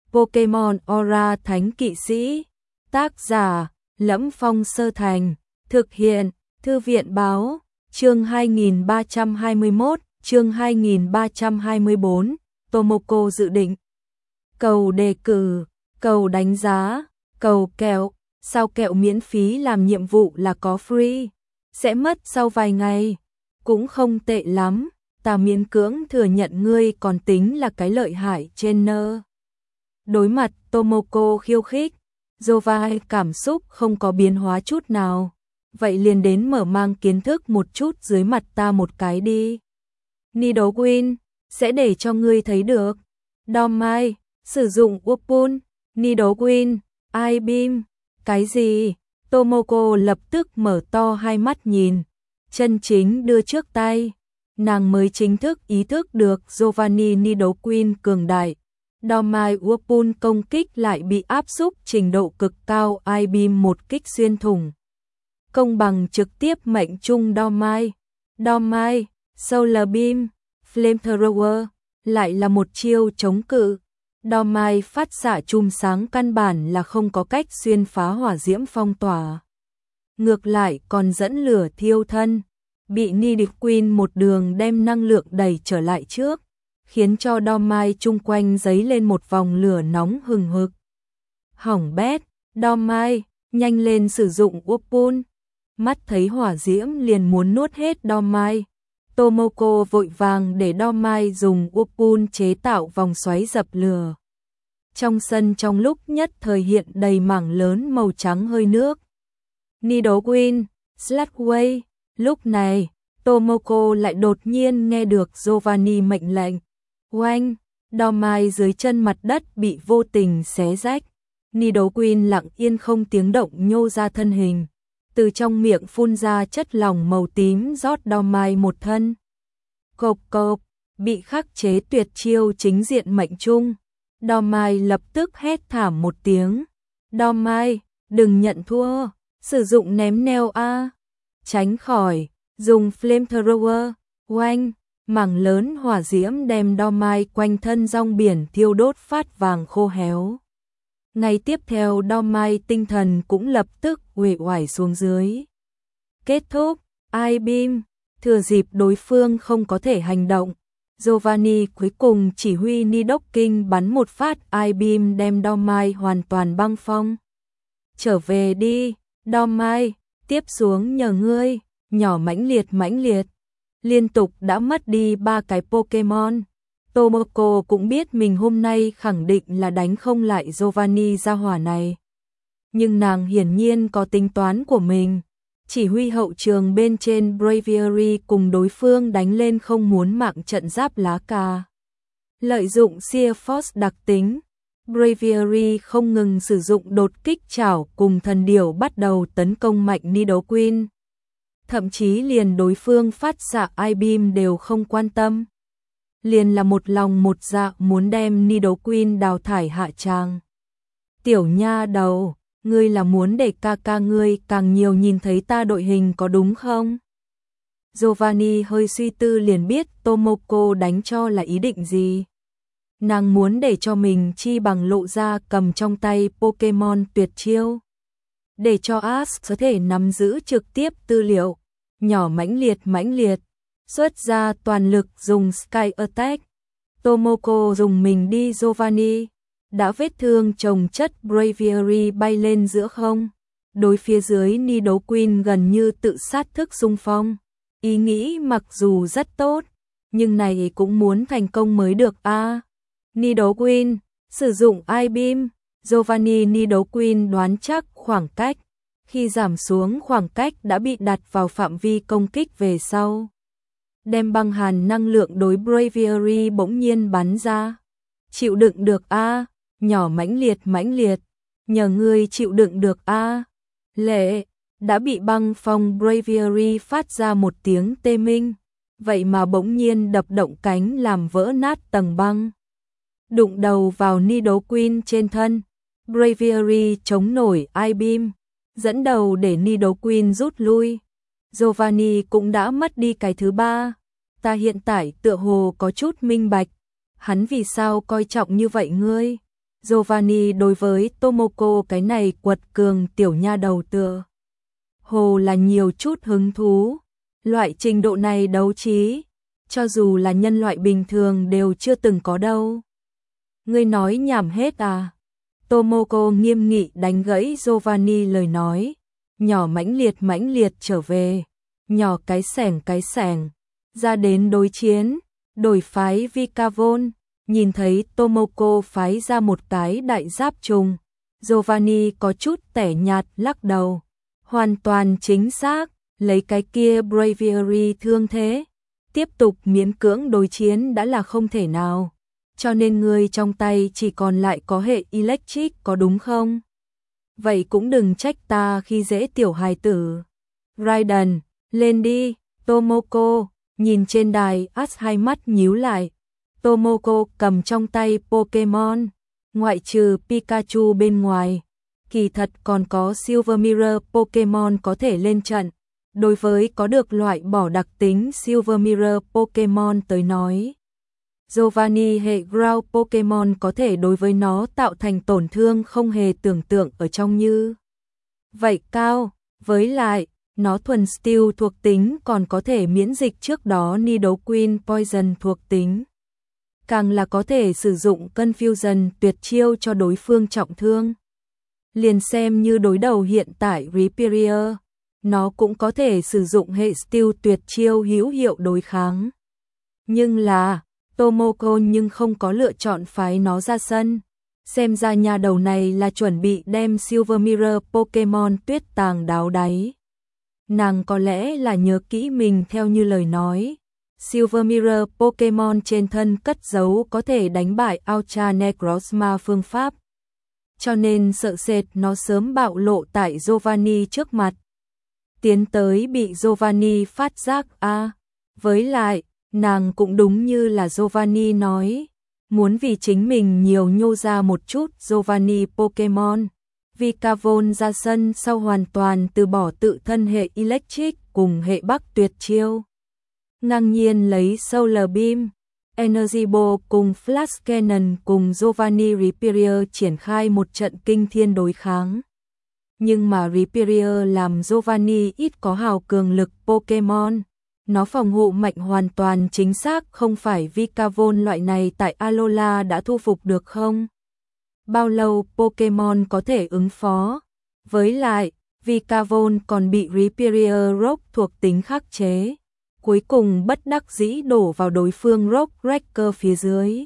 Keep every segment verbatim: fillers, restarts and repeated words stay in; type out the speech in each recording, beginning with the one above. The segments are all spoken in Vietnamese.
Pokemon Aura Thánh Kỵ Sĩ. Tác giả: Lẫm Phong Sơ Thành. Thực hiện: Thư viện báo. Chương hai nghìn ba trăm hai mươi mốt, chương hai nghìn ba trăm hai mươi bốn, Tomoko dự định. Cầu đề cử, cầu đánh giá, cầu kẹo, sao kẹo miễn phí làm nhiệm vụ là có free, sẽ mất sau vài ngày, cũng không tệ lắm, ta miễn cưỡng thừa nhận ngươi còn tính là cái lợi hại trên nơ. Đối mặt Tomoko khiêu khích, Giovanni cảm xúc không có biến hóa chút nào. Vậy liền đến mở mang kiến thức một chút dưới mặt ta một cái đi. Nidoqueen, sẽ để cho ngươi thấy được. Dom-mai, sử dụng Whoopun, Nidoqueen, I-beam, cái gì? Tomoko lập tức mở to hai mắt nhìn, chân chính đưa trước tay. Nàng mới chính thức ý thức được Giovanni Nidoqueen cường đại. Dom-mai Whoopun công kích lại bị áp xúc trình độ cực cao, I-beam một kích xuyên thủng. Công bằng trực tiếp mệnh trung Dom-mai. Dom-mai, Solar Beam, Flamethrower, lại là một chiêu chống cự. Dom-mai phát xạ chùm sáng căn bản là không có cách xuyên phá hỏa diễm phong tỏa. Ngược lại còn dẫn lửa thiêu thân, bị Nidoqueen một đường đem năng lượng đẩy trở lại trước, khiến cho Dom-mai chung quanh giấy lên một vòng lửa nóng hừng hực. Hỏng bét, Dom-mai, nhanh lên sử dụng Whoopun. Mắt thấy hỏa diễm liền muốn nuốt hết Dom-mai. Tomoko vội vàng để Dom-mai dùng Whoopun chế tạo vòng xoáy dập lửa. Trong sân trong lúc nhất thời hiện đầy mảng lớn màu trắng hơi nước. Nidoqueen, Sludway. Lúc này, Tomoko lại đột nhiên nghe được Giovanni mệnh lệnh. Oanh, Dom-mai dưới chân mặt đất bị vô tình xé rách. Nidoqueen lặng yên không tiếng động nhô ra thân hình. Từ trong miệng phun ra chất lỏng màu tím rót Dom-mai một thân. Cộp cộp, bị khắc chế tuyệt chiêu chính diện mệnh trung. Dom-mai lập tức hét thảm một tiếng. Dom-mai, đừng nhận thua, sử dụng ném neo a. Tránh khỏi, dùng Flamethrower, oanh, mảng lớn hỏa diễm đem Dom-mai quanh thân rong biển thiêu đốt phát vàng khô héo. Ngày tiếp theo Dom-mai tinh thần cũng lập tức uể oải xuống dưới. Kết thúc, I-beam, thừa dịp đối phương không có thể hành động, Giovanni cuối cùng chỉ huy Nidoking bắn một phát I-beam đem Dom-mai hoàn toàn băng phong. Trở về đi, Dom-mai, tiếp xuống nhờ ngươi, nhỏ mãnh liệt mãnh liệt. Liên tục đã mất đi ba cái Pokemon. Tomoko cũng biết mình hôm nay khẳng định là đánh không lại Giovanni gia hỏa này. Nhưng nàng hiển nhiên có tính toán của mình. Chỉ huy hậu trường bên trên Braviary cùng đối phương đánh lên không muốn mạng trận giáp lá cà. Lợi dụng Sheer Force đặc tính, Braviary không ngừng sử dụng đột kích chảo cùng thần điểu bắt đầu tấn công mạnh Nidoqueen. Thậm chí liền đối phương phát xạ I-beam đều không quan tâm. Liền là một lòng một dạ muốn đem Nidoqueen đào thải hạ tràng. Tiểu nha đầu, ngươi là muốn để ca ca ngươi càng nhiều nhìn thấy ta đội hình có đúng không? Giovanni hơi suy tư liền biết Tomoko đánh cho là ý định gì. Nàng muốn để cho mình chi bằng lộ ra cầm trong tay Pokemon tuyệt chiêu. Để cho Ash có thể nắm giữ trực tiếp tư liệu, nhỏ mãnh liệt mãnh liệt. Xuất ra toàn lực dùng Sky Attack. Tomoko dùng mình đi Giovanni. Đã vết thương chồng chất Braviary bay lên giữa không. Đối phía dưới Nidoqueen gần như tự sát thức xung phong. Ý nghĩ mặc dù rất tốt, nhưng này cũng muốn thành công mới được a. À, Nidoqueen, sử dụng I-beam. Giovanni Nidoqueen đoán chắc khoảng cách. Khi giảm xuống khoảng cách đã bị đặt vào phạm vi công kích về sau. Đem băng hàn năng lượng đối Braviary bỗng nhiên bắn ra. Chịu đựng được a, à, nhỏ mãnh liệt mãnh liệt, nhờ ngươi chịu đựng được a. À. Lệ, đã bị băng phong Braviary phát ra một tiếng tê minh, vậy mà bỗng nhiên đập động cánh làm vỡ nát tầng băng. Đụng đầu vào Nidoqueen trên thân, Braviary chống nổi I-beam, dẫn đầu để Nidoqueen rút lui. Giovanni cũng đã mất đi cái thứ ba. Ta hiện tại tựa hồ có chút minh bạch, hắn vì sao coi trọng như vậy ngươi. Giovanni đối với Tomoko cái này quật cường tiểu nha đầu tựa hồ là nhiều chút hứng thú. Loại trình độ này đấu trí, cho dù là nhân loại bình thường đều chưa từng có đâu. Ngươi nói nhảm hết à? Tomoko nghiêm nghị đánh gãy Giovanni lời nói, nhỏ mãnh liệt mãnh liệt trở về, nhỏ cái sẻng cái sẻng, ra đến đối chiến, đổi phái Vikavon, nhìn thấy Tomoko phái ra một cái đại giáp trùng, Giovanni có chút tẻ nhạt lắc đầu, hoàn toàn chính xác, lấy cái kia Bravery thương thế, tiếp tục miễn cưỡng đối chiến đã là không thể nào. Cho nên ngươi trong tay chỉ còn lại có hệ Electric có đúng không? Vậy cũng đừng trách ta khi dễ tiểu hài tử. Raiden, lên đi, Tomoko, nhìn trên đài Ash hai mắt nhíu lại. Tomoko cầm trong tay Pokemon, ngoại trừ Pikachu bên ngoài. Kỳ thật còn có Silver Mirror Pokemon có thể lên trận. Đối với có được loại bỏ đặc tính Silver Mirror Pokemon tới nói, Giovanni hệ Ground Pokemon có thể đối với nó tạo thành tổn thương không hề tưởng tượng ở trong như vậy cao, với lại, nó thuần Steel thuộc tính còn có thể miễn dịch trước đó Nidoqueen Poison thuộc tính. Càng là có thể sử dụng Confusion tuyệt chiêu cho đối phương trọng thương. Liền xem như đối đầu hiện tại Rhyperior, nó cũng có thể sử dụng hệ Steel tuyệt chiêu hữu hiệu đối kháng. Nhưng là, Tomoko nhưng không có lựa chọn phái nó ra sân. Xem ra nhà đầu này là chuẩn bị đem Silver Mirror Pokemon tuyết tàng đáo đáy. Nàng có lẽ là nhớ kỹ mình theo như lời nói. Silver Mirror Pokemon trên thân cất giấu có thể đánh bại Ultra Necrozma phương pháp. Cho nên sợ sệt nó sớm bạo lộ tại Giovanni trước mặt. Tiến tới bị Giovanni phát giác a à. Với lại, nàng cũng đúng như là Giovanni nói, muốn vì chính mình nhiều nhô ra một chút Giovanni Pokemon. Vikavon ra sân sau hoàn toàn từ bỏ tự thân hệ Electric cùng hệ Bắc tuyệt chiêu. Ngang nhiên lấy Solar Beam, Energy Ball cùng Flash Cannon cùng Giovanni Rhyperior triển khai một trận kinh thiên đối kháng. Nhưng mà Rhyperior làm Giovanni ít có hào cường lực Pokemon. Nó phòng hộ mạnh hoàn toàn chính xác không phải Vikavon loại này tại Alola đã thu phục được không? Bao lâu Pokemon có thể ứng phó? Với lại, Vikavon còn bị Rhyperior Rock thuộc tính khắc chế. Cuối cùng bất đắc dĩ đổ vào đối phương Rock Breaker phía dưới.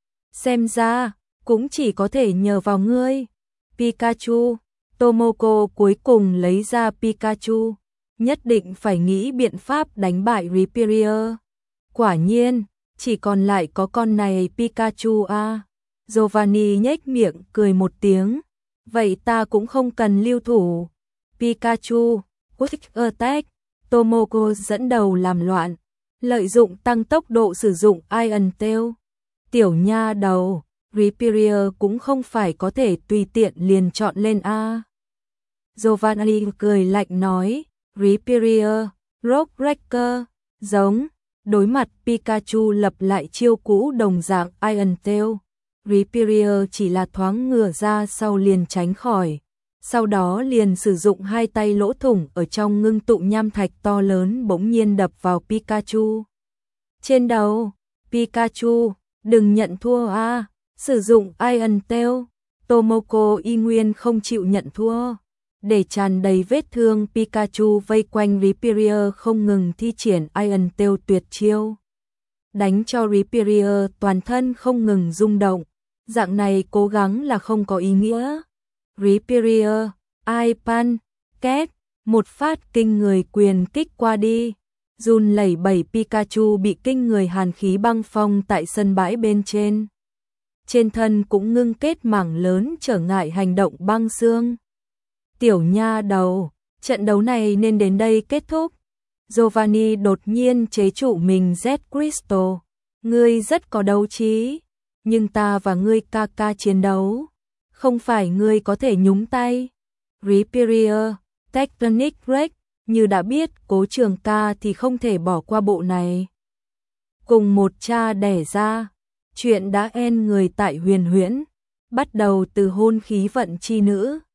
Xem ra, cũng chỉ có thể nhờ vào ngươi. Pikachu, Tomoko cuối cùng lấy ra Pikachu. Nhất định phải nghĩ biện pháp đánh bại Rhyperior. Quả nhiên, chỉ còn lại có con này Pikachu a. À. Giovanni nhếch miệng cười một tiếng. Vậy ta cũng không cần lưu thủ. Pikachu, Quick Attack. Tomoko dẫn đầu làm loạn. Lợi dụng tăng tốc độ sử dụng Iron Tail. Tiểu nha đầu, Rhyperior cũng không phải có thể tùy tiện liền chọn lên a. À. Giovanni cười lạnh nói. Rhyperior, Rock Breaker, giống, đối mặt Pikachu lập lại chiêu cũ đồng dạng Iron Tail. Rhyperior chỉ là thoáng ngửa ra sau liền tránh khỏi, sau đó liền sử dụng hai tay lỗ thủng ở trong ngưng tụ nham thạch to lớn bỗng nhiên đập vào Pikachu. Trên đầu, Pikachu, đừng nhận thua a, à, sử dụng Iron Tail. Tomoko y nguyên không chịu nhận thua. Để tràn đầy vết thương Pikachu vây quanh Rhyperior không ngừng thi triển Iron Tail tuyệt chiêu. Đánh cho Rhyperior toàn thân không ngừng rung động. Dạng này cố gắng là không có ý nghĩa. Rhyperior, Ipan, két, một phát kinh người quyền kích qua đi. Run lẩy bẩy Pikachu bị kinh người hàn khí băng phong tại sân bãi bên trên. Trên thân cũng ngưng kết mảng lớn trở ngại hành động băng xương. Tiểu nha đầu, trận đấu này nên đến đây kết thúc. Giovanni đột nhiên chế trụ mình Z Crystal. Ngươi rất có đấu trí, nhưng ta và ngươi ca ca chiến đấu. Không phải ngươi có thể nhúng tay. Rhyperior, Tectonic Rex, như đã biết Cố Trường ca thì không thể bỏ qua bộ này. Cùng một cha đẻ ra, chuyện đã end người tại huyền huyễn. bắt đầu từ hôn khí vận chi nữ.